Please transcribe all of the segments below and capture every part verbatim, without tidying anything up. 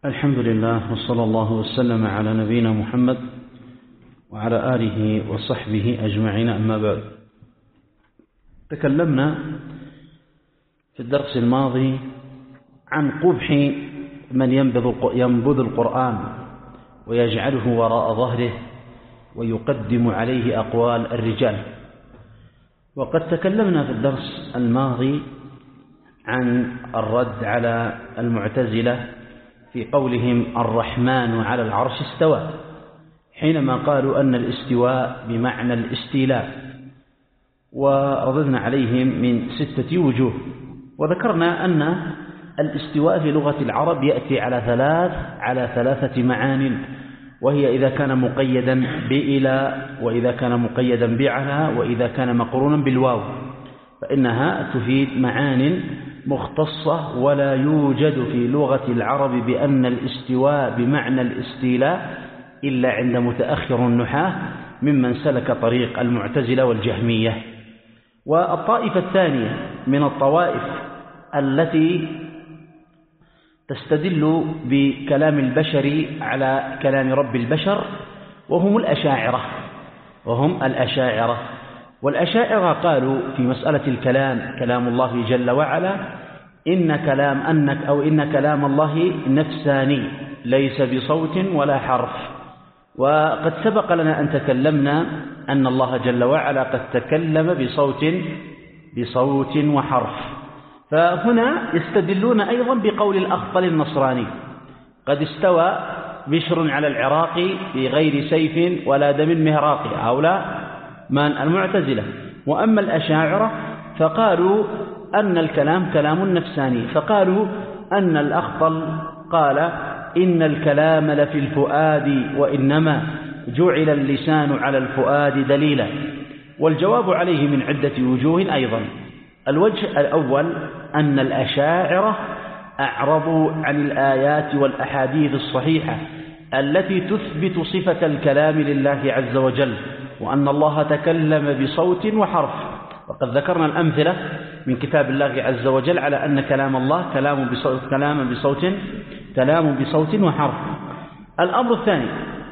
الحمد لله وصلى الله وسلم على نبينا محمد وعلى آله وصحبه أجمعين، أما بعد. تكلمنا في الدرس الماضي عن قبح من ينبذ القرآن ويجعله وراء ظهره ويقدم عليه أقوال الرجال. وقد تكلمنا في الدرس الماضي عن الرد على المعتزلة في قولهم الرحمن على العرش استوى، حينما قالوا أن الاستواء بمعنى الاستيلاء، ورددنا عليهم من ستة وجوه. وذكرنا أن الاستواء في لغة العرب يأتي على ثلاث على ثلاثة معان، وهي إذا كان مقيدا بإلى، وإذا كان مقيدا بعلى، وإذا كان مقرونا بالواو، فإنها تفيد معان مختصة. ولا يوجد في لغة العرب بأن الاستواء بمعنى الاستيلاء إلا عند متأخر النحاة ممن سلك طريق المعتزلة والجهمية. والطائفة الثانية من الطوائف التي تستدل بكلام البشر على كلام رب البشر وهم الأشاعرة وهم الأشاعرة والأشاعرة قالوا في مسألة الكلام كلام الله جل وعلا إن كلام أنك أو إن كلام الله نفساني ليس بصوت ولا حرف. وقد سبق لنا أن تكلمنا أن الله جل وعلا قد تكلم بصوت بصوت وحرف. فهنا يستدلون أيضا بقول الأخطل النصراني قد استوى بشر على العراق بغير سيف ولا دم مهراق، هؤلاء من المعتزلة. وأما الأشاعرة فقالوا أن الكلام كلام نفساني، فقالوا أن الأخطل قال إن الكلام لفي الفؤاد وإنما جعل اللسان على الفؤاد دليلا. والجواب عليه من عدة وجوه أيضا. الوجه الأول أن الأشاعرة أعرضوا عن الآيات والأحاديث الصحيحة التي تثبت صفة الكلام لله عز وجل، وأن الله تكلم بصوت وحرف. وقد ذكرنا الأمثلة من كتاب الله عز وجل على أن كلام الله كلام بصوت كلام بصوت كلام بصوت وحرف. الأمر الثاني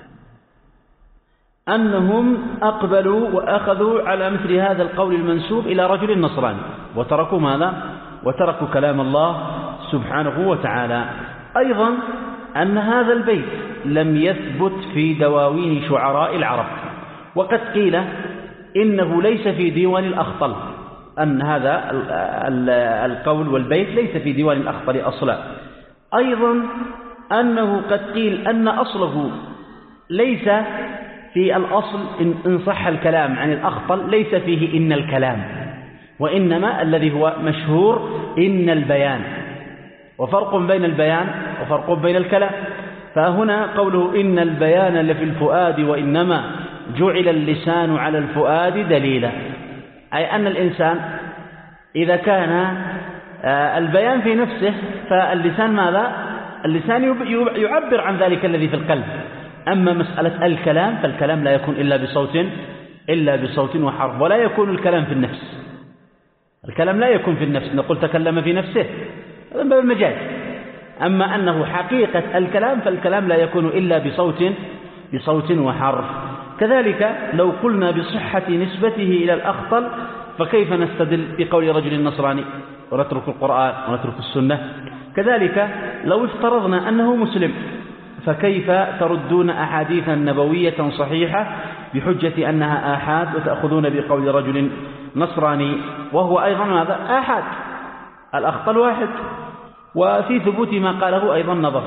أنهم أقبلوا وأخذوا على مثل هذا القول المنسوب إلى رجل نصراني وتركوا ماذا؟ وتركوا كلام الله سبحانه وتعالى. أيضا أن هذا البيت لم يثبت في دواوين شعراء العرب، وقد قيل إنه ليس في ديوان الأخطل، أن هذا القول والبيت ليس في ديوان الأخطل أصلا. أيضا أنه قد قيل أن أصله ليس في الأصل إن صح الكلام عن الأخطل ليس فيه إن الكلام، وإنما الذي هو مشهور إن البيان، وفرق بين البيان وفرق بين الكلام. فهنا قوله إن البيان لفي الفؤاد وإنما جعل اللسان على الفؤاد دليلا، أي أن الإنسان إذا كان البيان في نفسه فاللسان ماذا؟ اللسان يعبر عن ذلك الذي في القلب. أما مسألة الكلام فالكلام لا يكون إلا بصوت إلا بصوت وحرف، ولا يكون الكلام في النفس. الكلام لا يكون في النفس، نقول تكلم في نفسه هذا باب المجاز. أما أنه حقيقة الكلام فالكلام لا يكون إلا بصوت بصوت وحرف. كذلك لو قلنا بصحة نسبته إلى الأخطل فكيف نستدل بقول رجل نصراني ونترك القرآن ونترك السنة؟ كذلك لو افترضنا أنه مسلم فكيف تردون أحاديثا نبوية صحيحة بحجة أنها آحاد وتأخذون بقول رجل نصراني وهو أيضا ماذا؟ آحاد، الأخطل واحد. وفي ثبوت ما قاله أيضا نظر،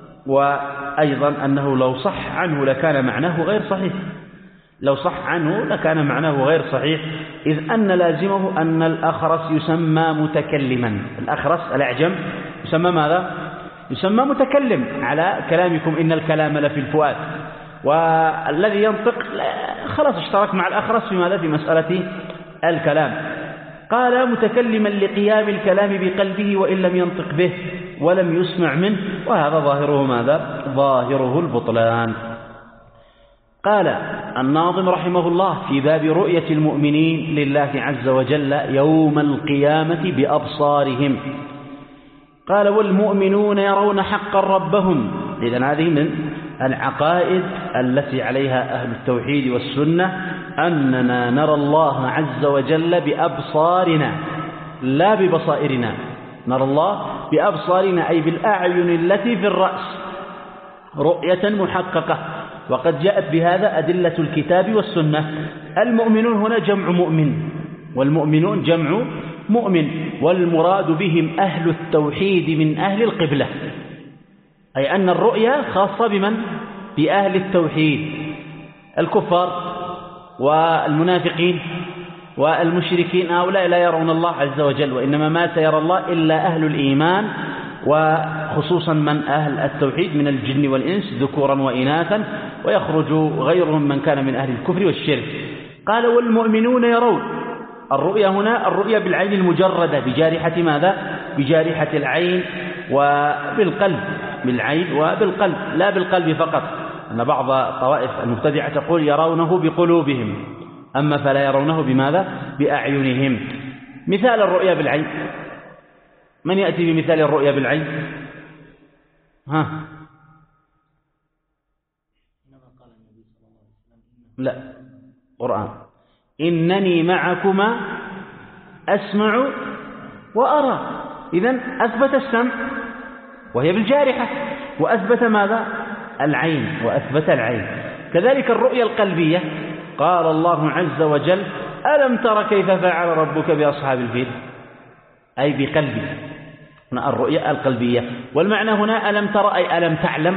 وأيضا أنه لو صح عنه لكان معناه غير صحيح، لو صح عنه لكان معناه غير صحيح، إذ أن لازمه أن الأخرس يسمى متكلما. الأخرس الأعجم يسمى ماذا؟ يسمى متكلم على كلامكم إن الكلام لفي الفؤاد. والذي ينطق خلاص اشترك مع الأخرس في ماذا؟ في مسألة الكلام. قال متكلما لقيام الكلام بقلبه وإن لم ينطق به ولم يسمع منه، وهذا ظاهره ماذا؟ ظاهره البطلان. قال الناظم رحمه الله في باب رؤية المؤمنين لله عز وجل يوم القيامة بأبصارهم، قال والمؤمنون يرون حقا ربهم. إذن هذه من العقائد التي عليها أهل التوحيد والسنة، أننا نرى الله عز وجل بأبصارنا لا ببصائرنا، نرى الله بأبصارنا أي بالأعين التي في الرأس رؤية محققة، وقد جاءت بهذا أدلة الكتاب والسنة. المؤمنون هنا جمع مؤمن، والمؤمنون جمع مؤمن، والمراد بهم أهل التوحيد من أهل القبلة، أي أن الرؤيا خاصة بمن؟ بأهل التوحيد. الكفار والمنافقين والمشركين هؤلاء لا يرون الله عز وجل، وإنما ما سيرى الله إلا أهل الإيمان، وخصوصا من أهل التوحيد من الجن والإنس ذكورا وإناثا، ويخرج غيرهم من كان من أهل الكفر والشرك. قال والمؤمنون يرون. الرؤيا هنا الرؤيا بالعين المجردة بجارحة ماذا؟ بجارحة العين وبالقلب، بالعين وبالقلب، لا بالقلب فقط، أن بعض طوائف المبتدعة تقول يرونه بقلوبهم، أما فلا يرونه بماذا؟ بأعينهم. مثال الرؤيا بالعين، من يأتي بمثال الرؤيا بالعين؟ ها؟ لا، قرآن. إنني معكما أسمع وأرى. إذن أثبت السمع وهي بالجارحة، وأثبت ماذا؟ العين، وأثبت العين. كذلك الرؤيا القلبية، قال الله عز وجل ألم تر كيف فعل ربك بأصحاب الفيل، أي بقلبي، هنا الرؤيا القلبية. والمعنى هنا ألم تر أي ألم تعلم،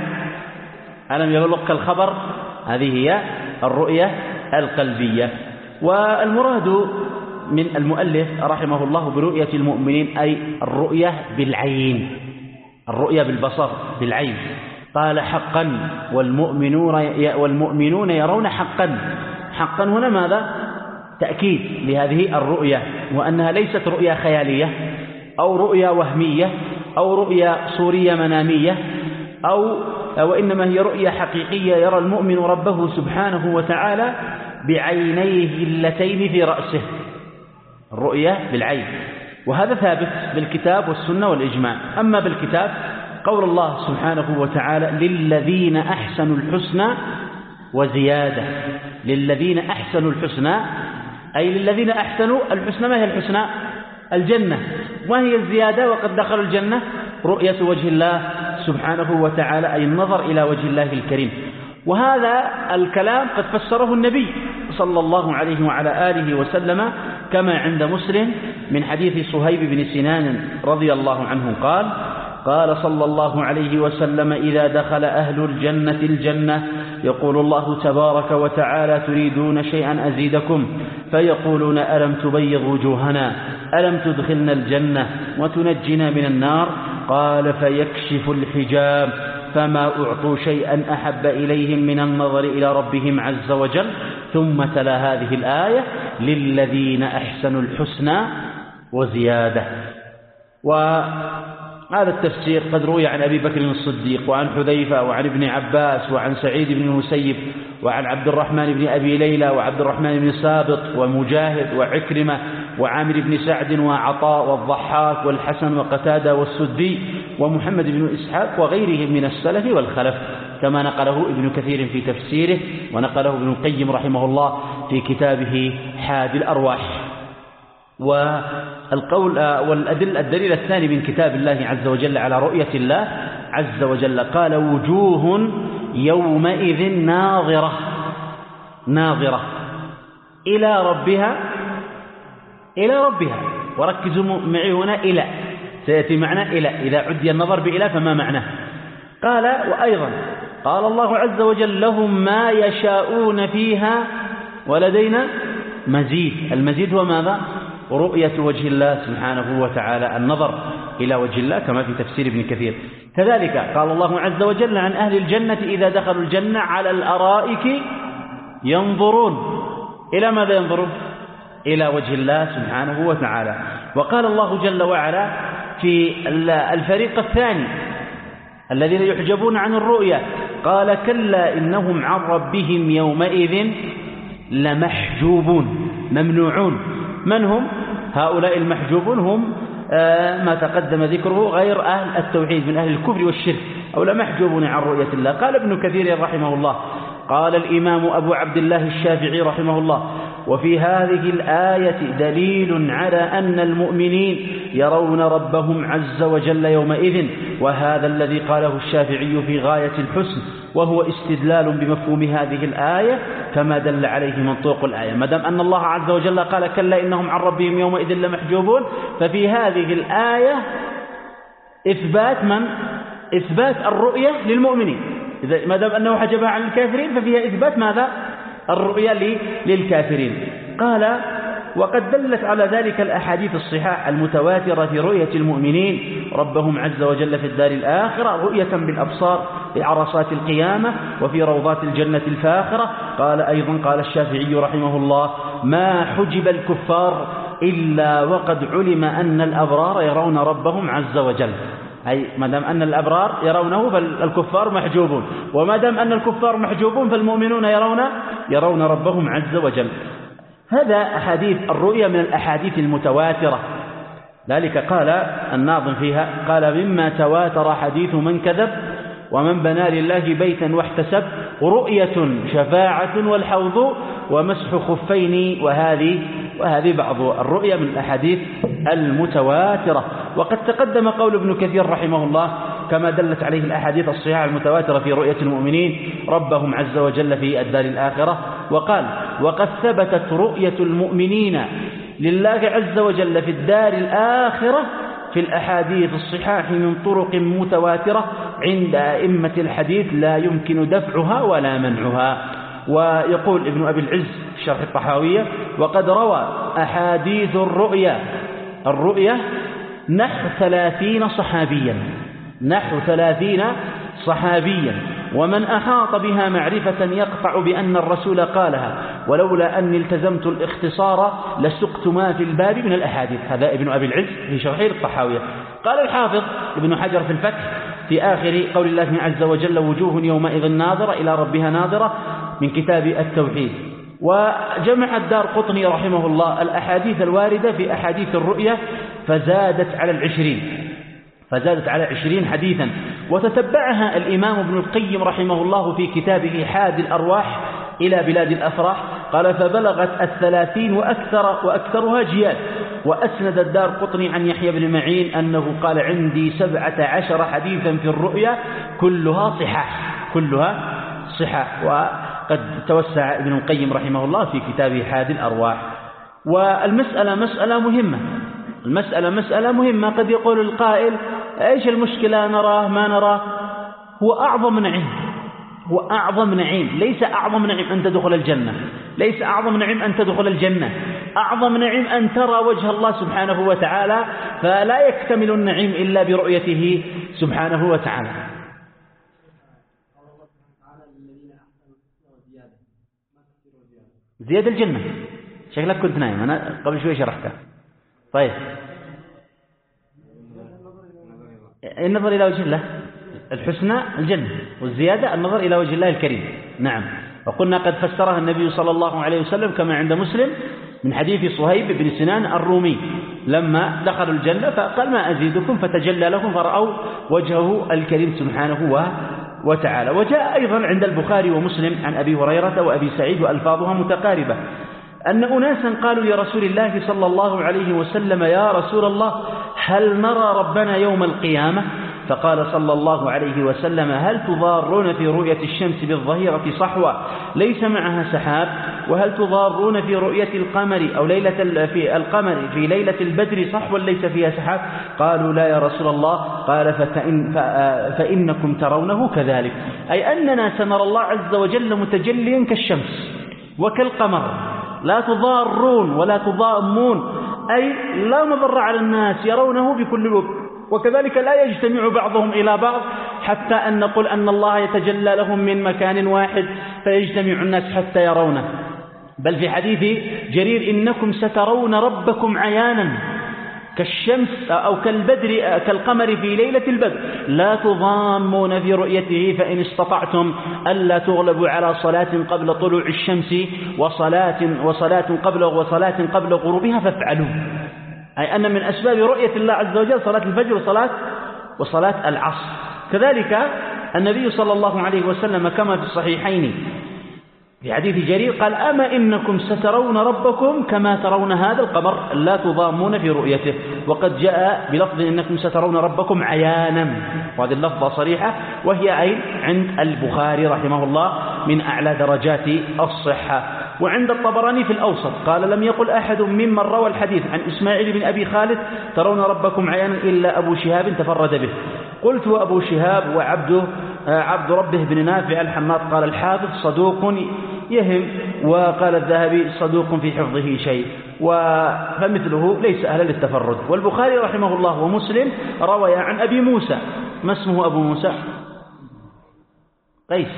ألم يبلغك الخبر، هذه هي الرؤيا القلبية. والمراد من المؤلف رحمه الله برؤية المؤمنين أي الرؤية بالعين، الرؤية بالبصر بالعين. قال حقا والمؤمنون والمؤمنون يرون حقا. حقا هنا ماذا؟ تأكيد لهذه الرؤية، وأنها ليست رؤيا خيالية أو رؤيا وهمية أو رؤيا صورية منامية، أو وإنما هي رؤيا حقيقية يرى المؤمن ربه سبحانه وتعالى بعينيه اللتين في رأسه، الرؤية بالعين. وهذا ثابت بالكتاب والسنة والإجماع. أما بالكتاب قول الله سبحانه وتعالى للذين أحسنوا الحسنى وزيادة. للذين أحسنوا الحسنى أي للذين أحسنوا الحسنى. ما هي الحسنى؟ الجنة. وهي الزيادة وقد دخلوا الجنة؟ رؤية وجه الله سبحانه وتعالى، أي النظر إلى وجه الله الكريم. وهذا الكلام قد فسره النبي صلى الله عليه وعلى آله وسلم كما عند مسلم من حديث صهيب بن سنان رضي الله عنه قال قال صلى الله عليه وسلم إذا دخل أهل الجنة الجنة يقول الله تبارك وتعالى تريدون شيئا أزيدكم، فيقولون ألم تبيض وجوهنا، ألم تدخلنا الجنة وتنجنا من النار؟ قال فيكشف الحجاب فما أعطوا شيئا أحب إليهم من النظر إلى ربهم عز وجل. ثم تلا هذه الآية للذين أحسنوا الحسنى وزيادة. وهذا التفسير قد روي عن أبي بكر الصديق وعن حذيفة وعن ابن عباس وعن سعيد بن المسيب وعن عبد الرحمن بن أبي ليلى وعبد الرحمن بن سابط ومجاهد وعكرمة وعامر بن سعد وعطاء والضحاك والحسن وقتادة والسدي ومحمد بن إسحاق وغيرهم من السلف والخلف، كما نقله ابن كثير في تفسيره، ونقله ابن القيم رحمه الله في كتابه حادي الأرواح. والقول والأدل الدليل الثاني من كتاب الله عز وجل على رؤية الله عز وجل قال وجوه يومئذ ناظرة، ناظرة إلى ربها، إلى ربها. وركزوا معي هنا إلى، سيأتي معنا إلى، إذا عدي النظر بإلى فما معناه. قال وأيضا قال الله عز وجل لهم ما يشاءون فيها ولدينا مزيد. المزيد هو ماذا؟ رؤية وجه الله سبحانه وتعالى، النظر إلى وجه الله كما في تفسير ابن كثير. كذلك قال الله عز وجل عن أهل الجنة إذا دخلوا الجنة على الأرائك ينظرون. إلى ماذا ينظرون؟ إلى وجه الله سبحانه وتعالى. وقال الله جل وعلا في الفريق الثاني الذين يحجبون عن الرؤيا قال كلا إنهم عن ربهم يومئذ لمحجوبون، ممنوعون. من هم هؤلاء المحجوبون؟ هم ما تقدم ذكره غير أهل التوحيد من أهل الكفر والشرك أو لمحجوبون عن رؤية الله. قال ابن كثير رحمه الله قال الإمام أبو عبد الله الشافعي رحمه الله وفي هذه الآية دليل على أن المؤمنين يرون ربهم عز وجل يومئذ، وهذا الذي قاله الشافعي في غاية الحسن، وهو استدلال بمفهوم هذه الآية كما دل عليه منطوق الآية. ما دام أن الله عز وجل قال كلا إنهم عن ربهم يومئذ لمحجوبون، ففي هذه الآية إثبات من؟ إثبات الرؤية للمؤمنين. إذا ما دام أنه حجبها عن الكافرين ففيها إثبات ماذا؟ الرؤية للكافرين. قال وقد دلت على ذلك الأحاديث الصحاح المتواترة في رؤية المؤمنين ربهم عز وجل في الدار الآخرة رؤية بالأبصار في عرصات القيامة وفي روضات الجنة الفاخرة. قال أيضا قال الشافعي رحمه الله ما حجب الكفار إلا وقد علم أن الأبرار يرون ربهم عز وجل، أي ما دام أن الأبرار يرونه فالكفار محجوبون، وما دام أن الكفار محجوبون فالمؤمنون يرون يرون ربهم عز وجل. هذا أحاديث الرؤيا من الأحاديث المتواترة، ذلك قال الناظم فيها قال مما تواتر حديث من كذب ومن بنى لله بيتا واحتسب رؤية شفاعة والحوض ومسح خفين، وهذه وهذه بعض الرؤيا من الأحاديث المتواترة. وقد تقدم قول ابن كثير رحمه الله كما دلت عليه الأحاديث الصحيحة المتواترة في رؤية المؤمنين ربهم عز وجل في الدار الآخرة. وقال وقد ثبتت رؤية المؤمنين لله عز وجل في الدار الآخرة في الأحاديث الصحاح من طرق متواترة عند أئمة الحديث لا يمكن دفعها ولا منعها. ويقول ابن أبي العز شرح الطحاوية وقد روى أحاديث الرؤيا الرؤيا نحو ثلاثين صحابيا نحو ثلاثين صحابيا ومن أحاط بها معرفة يقطع بأن الرسول قالها ولولا أني التزمت الاختصار لسقت ما في الباب من الأحاديث. هذا ابن أبي العز في شرح الطحاوية. قال الحافظ ابن حجر في الفتح في آخر قول الله عز وجل وجوه يومئذ ناظرة إلى ربها ناظرة من كتاب التوحيد. وجمع الدار قطني رحمه الله الأحاديث الواردة في أحاديث الرؤيا فزادت على العشرين فزادت على عشرين حديثا، وتتبعها الإمام ابن القيم رحمه الله في كتابه حاد الأرواح إلى بلاد الأفراح. قال فبلغت الثلاثين وأكثر وأكثرها جياد. وأسند الدار قطني عن يحيى بن معين أنه قال عندي سبعة عشر حديثا في الرؤيا كلها صحاح كلها صحاح. وقد توسع ابن القيم رحمه الله في كتابه حاد الأرواح. والمسألة مسألة مهمة المسألة مسألة مهمة. قد يقول القائل إيش المشكلة نراه ما نراه؟ هو أعظم نعيم هو أعظم نعيم ليس أعظم نعيم أن تدخل الجنة ليس أعظم نعيم أن تدخل الجنة أعظم نعيم أن ترى وجه الله سبحانه وتعالى، فلا يكتمل النعيم إلا برؤيته سبحانه وتعالى. زيادة الجنة شكلك كنت نايم، أنا قبل شوي شرحتها. طيب النظر إلى وجه الله الحسنى الجنة، والزيادة النظر إلى وجه الله الكريم. نعم. وقلنا قد فسرها النبي صلى الله عليه وسلم كما عند مسلم من حديث صهيب بن سنان الرومي لما دخلوا الجنة فقال ما أزيدكم فتجلى لهم فرأوا وجهه الكريم سبحانه وتعالى. وجاء أيضا عند البخاري ومسلم عن أبي هريرة وأبي سعيد وألفاظها متقاربة أن أناسا قالوا لرسول الله صلى الله عليه وسلم يا رسول الله هل نرى ربنا يوم القيامة؟ فقال صلى الله عليه وسلم هل تضارون في رؤية الشمس بالظهيرة صحوة ليس معها سحاب؟ وهل تضارون في رؤية القمر أو ليلة في القمر في ليلة البدر صحوة ليس فيها سحاب؟ قالوا لا يا رسول الله. قال فإن فإنكم ترونه كذلك، أي أننا سنرى الله عز وجل متجليا كالشمس وكالقمر لا تضارون ولا تضامون، أي لا مضر على الناس يرونه بكل وقت، وكذلك لا يجتمع بعضهم إلى بعض حتى أن نقول أن الله يتجلى لهم من مكان واحد فيجتمع الناس حتى يرونه. بل في حديث جرير إنكم سترون ربكم عيانا كالشمس أو كالبدر كالقمر في ليلة البدر لا تضامون في رؤيته، فإن استطعتم ألا تغلبوا على صلاة قبل طلوع الشمس وصلاة وصلاة قبل وصلاة قبل غروبها فافعلوا. أي أن من أسباب رؤية الله عز وجل صلاة الفجر وصلاة وصلاة العصر. كذلك النبي صلى الله عليه وسلم كما في الصحيحين في حديث جرير قال: أما إنكم سترون ربكم كما ترون هذا القمر لا تضامون في رؤيته. وقد جاء بلفظ إنكم سترون ربكم عيانا، وهذه اللفظة صريحة، وهي أي عند البخاري رحمه الله من أعلى درجات الصحة. وعند الطبراني في الأوسط قال: لم يقل أحد ممن روى الحديث عن إسماعيل بن أبي خالد ترون ربكم عيانا إلا أبو شهاب تفرد به. قلت: وأبو شهاب وعبده عبد ربه بن نافع الحماد. قال الحافظ: صدوق يهم. وقال الذهبي: صدوق في حفظه شيء، فمثله ليس أهلا للتفرد. والبخاري رحمه الله ومسلم روى عن أبي موسى. ما اسمه أبو موسى؟ قيس،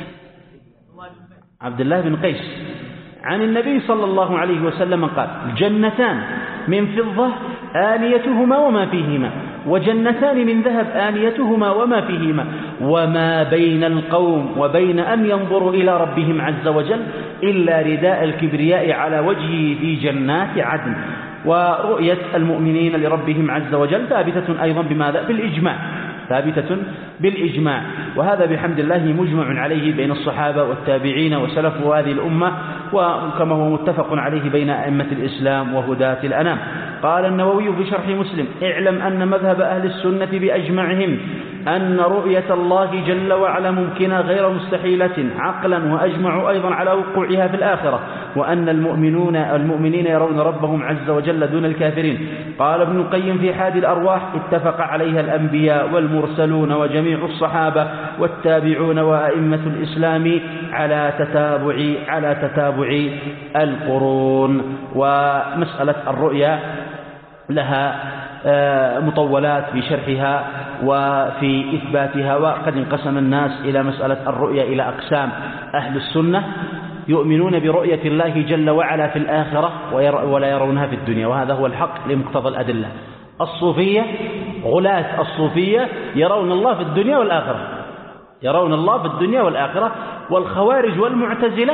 عبد الله بن قيس، عن النبي صلى الله عليه وسلم قال: جنتان من فضة آنيتهما وما فيهما، وجنتان من ذهب آنيتهما وما فيهما، وما بين القوم وبين أن ينظروا إلى ربهم عز وجل إلا رداء الكبرياء على وجهه في جنات عدن. ورؤية المؤمنين لربهم عز وجل ثابتة أيضا بماذا؟ بالإجماع، ثابتة بالإجماع. وهذا بحمد الله مجمع عليه بين الصحابة والتابعين وسلف هذه الأمة، وكما هو متفق عليه بين أئمة الإسلام وهداة الأنام. قال النووي في شرح مسلم: اعلم أن مذهب أهل السنة بأجمعهم أن رؤية الله جل وعلا ممكنة غير مستحيلة عقلا، وأجمعوا أيضا على وقوعها في الآخرة، وأن المؤمنون المؤمنين يرون ربهم عز وجل دون الكافرين. قال ابن القيم في حادي الأرواح: اتفق عليها الأنبياء والمرسلون وجميع الصحابة والتابعون وأئمة الإسلام على تتابع على تتابع القرون. ومسألة الرؤيا لها مطولات في شرحها وفي إثباتها. وقد انقسم الناس إلى مسألة الرؤيا إلى أقسام: أهل السنة يؤمنون برؤية الله جل وعلا في الآخرة ولا يرونها في الدنيا، وهذا هو الحق لمقتضى الأدلة. الصوفية، غلاة الصوفية يرون الله في الدنيا والآخرة، يرون الله في الدنيا والآخرة. والخوارج والمعتزلة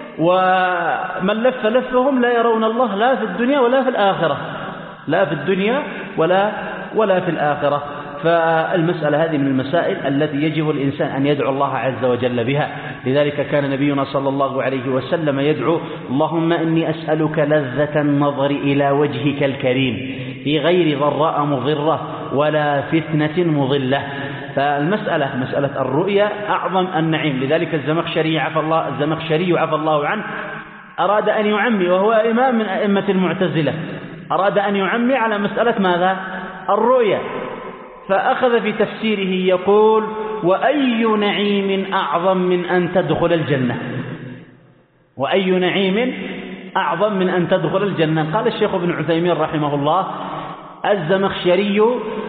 ومن لف لفهم لا يرون الله لا في الدنيا ولا في الآخرة، لا في الدنيا ولا ولا في الآخرة. فالمسألة هذه من المسائل التي يجب الإنسان أن يدعو الله عز وجل بها. لذلك كان نبينا صلى الله عليه وسلم يدعو: اللهم إني أسألك لذة النظر إلى وجهك الكريم في غير ضراء مضرة ولا فتنة مضلة. فالمسألة مسألة الرؤيا أعظم النعيم. لذلك الزمخشري عفى الله الزمخشري عفى الله عنه أراد أن يعمي، وهو إمام من أئمة المعتزلة، أراد أن يعمي على مسألة ماذا؟ الرؤيا. فأخذ في تفسيره يقول: وأي نعيم أعظم من أن تدخل الجنة، وأي نعيم أعظم من أن تدخل الجنة. قال الشيخ ابن عثيمين رحمه الله: الزمخشري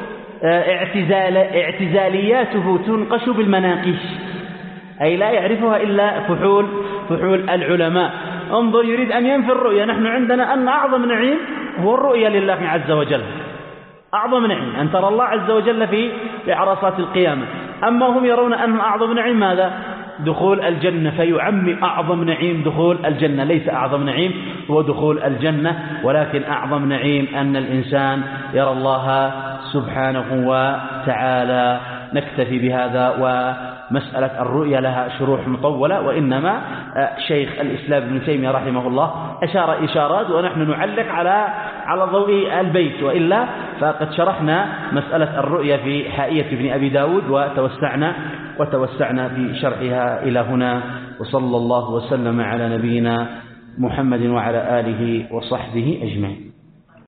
اعتزال اعتزالياته تنقش بالمناقيش، أي لا يعرفها إلا فحول فحول العلماء. انظر، يريد أن ينفي الرؤيا. نحن عندنا أن أعظم نعيم هو الرؤيا لله عز وجل، أعظم نعيم أن ترى الله عز وجل في عرصات القيامة. أما هم يرون أن أعظم نعيم ماذا؟ دخول الجنة، فيعمي أعظم نعيم دخول الجنة. ليس أعظم نعيم هو دخول الجنة، ولكن أعظم نعيم أن الإنسان يرى الله سبحانه وتعالى. نكتفي بهذا. ومسألة الرؤيا لها شروح مطولة، وإنما شيخ الإسلام ابن تيمية رحمه الله أشار إشارات، ونحن نعلق على على ضوء البيت، وإلا فقد شرحنا مسألة الرؤيا في حائية ابن أبي داود وتوسعنا وتوسعنا في شرحها إلى هنا. وصلى الله وسلم على نبينا محمد وعلى آله وصحبه أجمعين.